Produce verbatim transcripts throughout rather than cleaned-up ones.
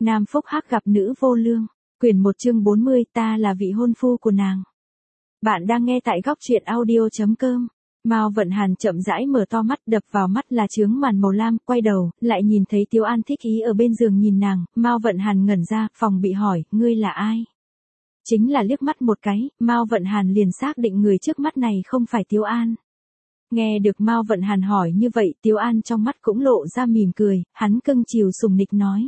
Nam Phúc Hắc gặp nữ vô lương. Quyển một chương bốn mươi, ta là vị hôn phu của nàng. Bạn đang nghe tại góc truyện audio chấm com. Mao Vận Hàn chậm rãi mở to mắt, đập vào mắt là chướng màn màu lam, quay đầu, lại nhìn thấy Tiếu An thích ý ở bên giường nhìn nàng, Mao Vận Hàn ngẩn ra, phòng bị hỏi, ngươi là ai? Chính là liếc mắt một cái, Mao Vận Hàn liền xác định người trước mắt này không phải Tiếu An. Nghe được Mao Vận Hàn hỏi như vậy, Tiếu An trong mắt cũng lộ ra mỉm cười, hắn cưng chiều sùng nịch nói.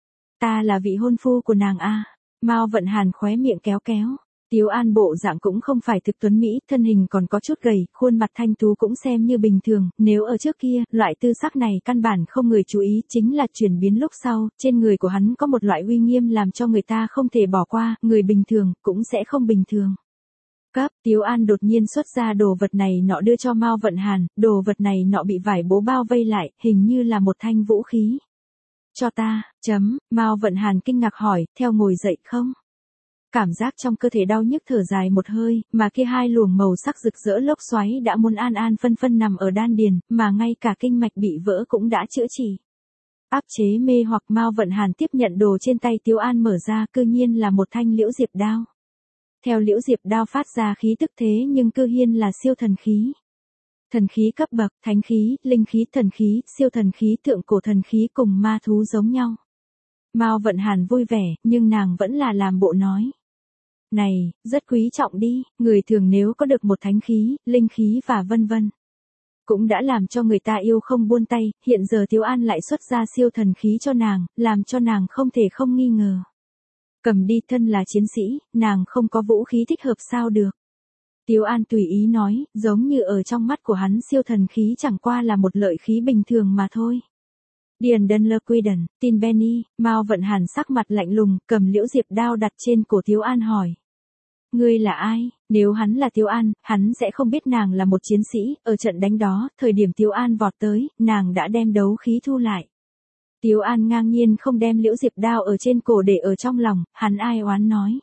Ta là vị hôn phu của nàng a. Mao Vận Hàn khóe miệng kéo kéo. Tiếu An bộ dạng cũng không phải thực tuấn mỹ, thân hình còn có chút gầy, khuôn mặt thanh tú cũng xem như bình thường, nếu ở trước kia, loại tư sắc này căn bản không người chú ý, chính là chuyển biến lúc sau, trên người của hắn có một loại uy nghiêm làm cho người ta không thể bỏ qua, người bình thường, cũng sẽ không bình thường. Cấp, Tiếu An đột nhiên xuất ra đồ vật này nọ đưa cho Mao Vận Hàn, đồ vật này nọ bị vải bố bao vây lại, hình như là một thanh vũ khí. Cho ta, chấm, Mao Vận Hàn kinh ngạc hỏi, theo ngồi dậy không? Cảm giác trong cơ thể đau nhức thở dài một hơi, mà kia hai luồng màu sắc rực rỡ lốc xoáy đã muốn an an phân phân nằm ở đan điền, mà ngay cả kinh mạch bị vỡ cũng đã chữa trị. Áp chế mê hoặc Mao Vận Hàn tiếp nhận đồ trên tay Tiếu An mở ra, cư nhiên là một thanh liễu diệp đao. Theo liễu diệp đao phát ra khí tức thế nhưng cư nhiên là siêu thần khí. Thần khí cấp bậc, thánh khí, linh khí, thần khí, siêu thần khí, thượng cổ thần khí cùng ma thú giống nhau. Mao Vận Hàn vui vẻ, nhưng nàng vẫn là làm bộ nói. Này, rất quý trọng đi, người thường nếu có được một thánh khí, linh khí và vân vân. Cũng đã làm cho người ta yêu không buông tay, hiện giờ Tiếu An lại xuất ra siêu thần khí cho nàng, làm cho nàng không thể không nghi ngờ. Cầm đi, thân là chiến sĩ, nàng không có vũ khí thích hợp sao được. Tiếu An tùy ý nói, giống như ở trong mắt của hắn siêu thần khí chẳng qua là một lợi khí bình thường mà thôi. Điền Đơn Lơ Quy Đần, tin Benny, Mao Vận Hàn sắc mặt lạnh lùng, cầm liễu diệp đao đặt trên cổ Tiếu An hỏi. Ngươi là ai? Nếu hắn là Tiếu An, hắn sẽ không biết nàng là một chiến sĩ, ở trận đánh đó, thời điểm Tiếu An vọt tới, nàng đã đem đấu khí thu lại. Tiếu An ngang nhiên không đem liễu diệp đao ở trên cổ để ở trong lòng, hắn ai oán nói.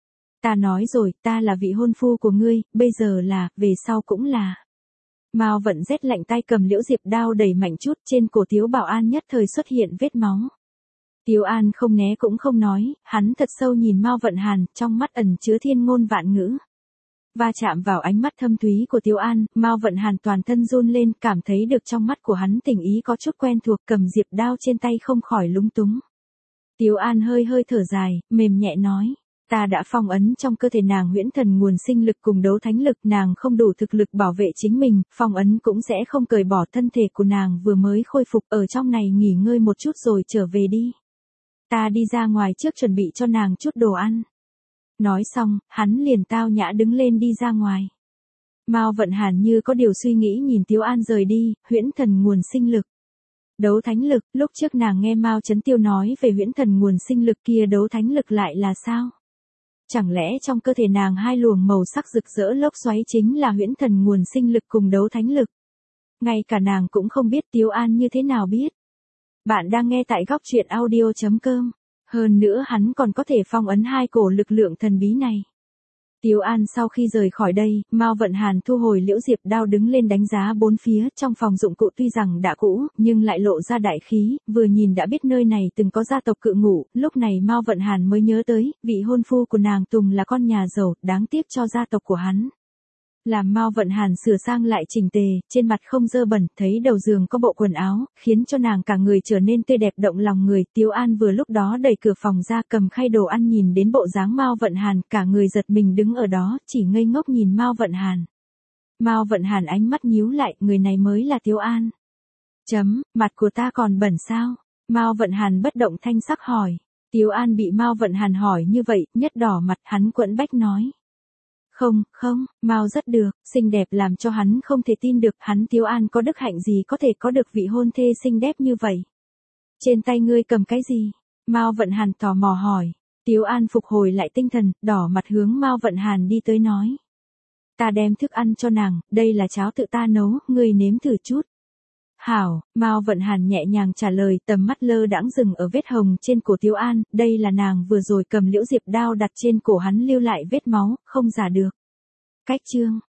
Ta nói rồi, ta là vị hôn phu của ngươi, bây giờ là, về sau cũng là. Mao Vận rét lạnh tay cầm liễu diệp đao đẩy mạnh chút, trên cổ Tiếu Bảo An nhất thời xuất hiện vết máu. Tiếu An không né cũng không nói, hắn thật sâu nhìn Mao Vận Hàn, trong mắt ẩn chứa thiên ngôn vạn ngữ. Va chạm vào ánh mắt thâm thúy của Tiếu An, Mao Vận Hàn toàn thân run lên, cảm thấy được trong mắt của hắn tình ý có chút quen thuộc, cầm diệp đao trên tay không khỏi lúng túng. Tiếu An hơi hơi thở dài, mềm nhẹ nói. Ta đã phong ấn trong cơ thể nàng huyễn thần nguồn sinh lực cùng đấu thánh lực, nàng không đủ thực lực bảo vệ chính mình, phong ấn cũng sẽ không cởi bỏ, thân thể của nàng vừa mới khôi phục, ở trong này nghỉ ngơi một chút rồi trở về đi. Ta đi ra ngoài trước chuẩn bị cho nàng chút đồ ăn. Nói xong, hắn liền tao nhã đứng lên đi ra ngoài. Mao Vận Hàn như có điều suy nghĩ nhìn Tiếu An rời đi, huyễn thần nguồn sinh lực. Đấu thánh lực, lúc trước nàng nghe Mao Chấn Tiêu nói về huyễn thần nguồn sinh lực kia, đấu thánh lực lại là sao? Chẳng lẽ trong cơ thể nàng hai luồng màu sắc rực rỡ lốc xoáy chính là huyễn thần nguồn sinh lực cùng đấu thánh lực? Ngay cả nàng cũng không biết, Tiếu An như thế nào biết? Bạn đang nghe tại góc truyện audio chấm com. Hơn nữa hắn còn có thể phong ấn hai cổ lực lượng thần bí này. Tiếu An sau khi rời khỏi đây, Mao Vận Hàn thu hồi liễu diệp đao đứng lên đánh giá bốn phía, trong phòng dụng cụ tuy rằng đã cũ, nhưng lại lộ ra đại khí, vừa nhìn đã biết nơi này từng có gia tộc cự ngụ, lúc này Mao Vận Hàn mới nhớ tới, vị hôn phu của nàng Tùng là con nhà giàu, đáng tiếc cho gia tộc của hắn. Làm Mao Vận Hàn sửa sang lại chỉnh tề, trên mặt không dơ bẩn, thấy đầu giường có bộ quần áo, khiến cho nàng cả người trở nên tươi đẹp động lòng người. Tiếu An vừa lúc đó đẩy cửa phòng ra, cầm khay đồ ăn, nhìn đến bộ dáng Mao Vận Hàn, cả người giật mình đứng ở đó, chỉ ngây ngốc nhìn Mao Vận Hàn. Mao Vận Hàn ánh mắt nhíu lại, người này mới là Tiếu An. Chấm, mặt của ta còn bẩn sao? Mao Vận Hàn bất động thanh sắc hỏi. Tiếu An bị Mao Vận Hàn hỏi như vậy, nhất đỏ mặt, hắn quẫn bách nói. Không, không, Mao rất được, xinh đẹp làm cho hắn không thể tin được, hắn Tiếu An có đức hạnh gì có thể có được vị hôn thê xinh đẹp như vậy. Trên tay ngươi cầm cái gì? Mao Vận Hàn tò mò hỏi. Tiếu An phục hồi lại tinh thần, đỏ mặt hướng Mao Vận Hàn đi tới nói. Ta đem thức ăn cho nàng, đây là cháo tự ta nấu, ngươi nếm thử chút. Hảo, Mao Vận Hàn nhẹ nhàng trả lời, tầm mắt lơ đãng dừng ở vết hồng trên cổ Tiếu An, đây là nàng vừa rồi cầm liễu diệp đao đặt trên cổ hắn lưu lại vết máu, không giả được. Cách chương,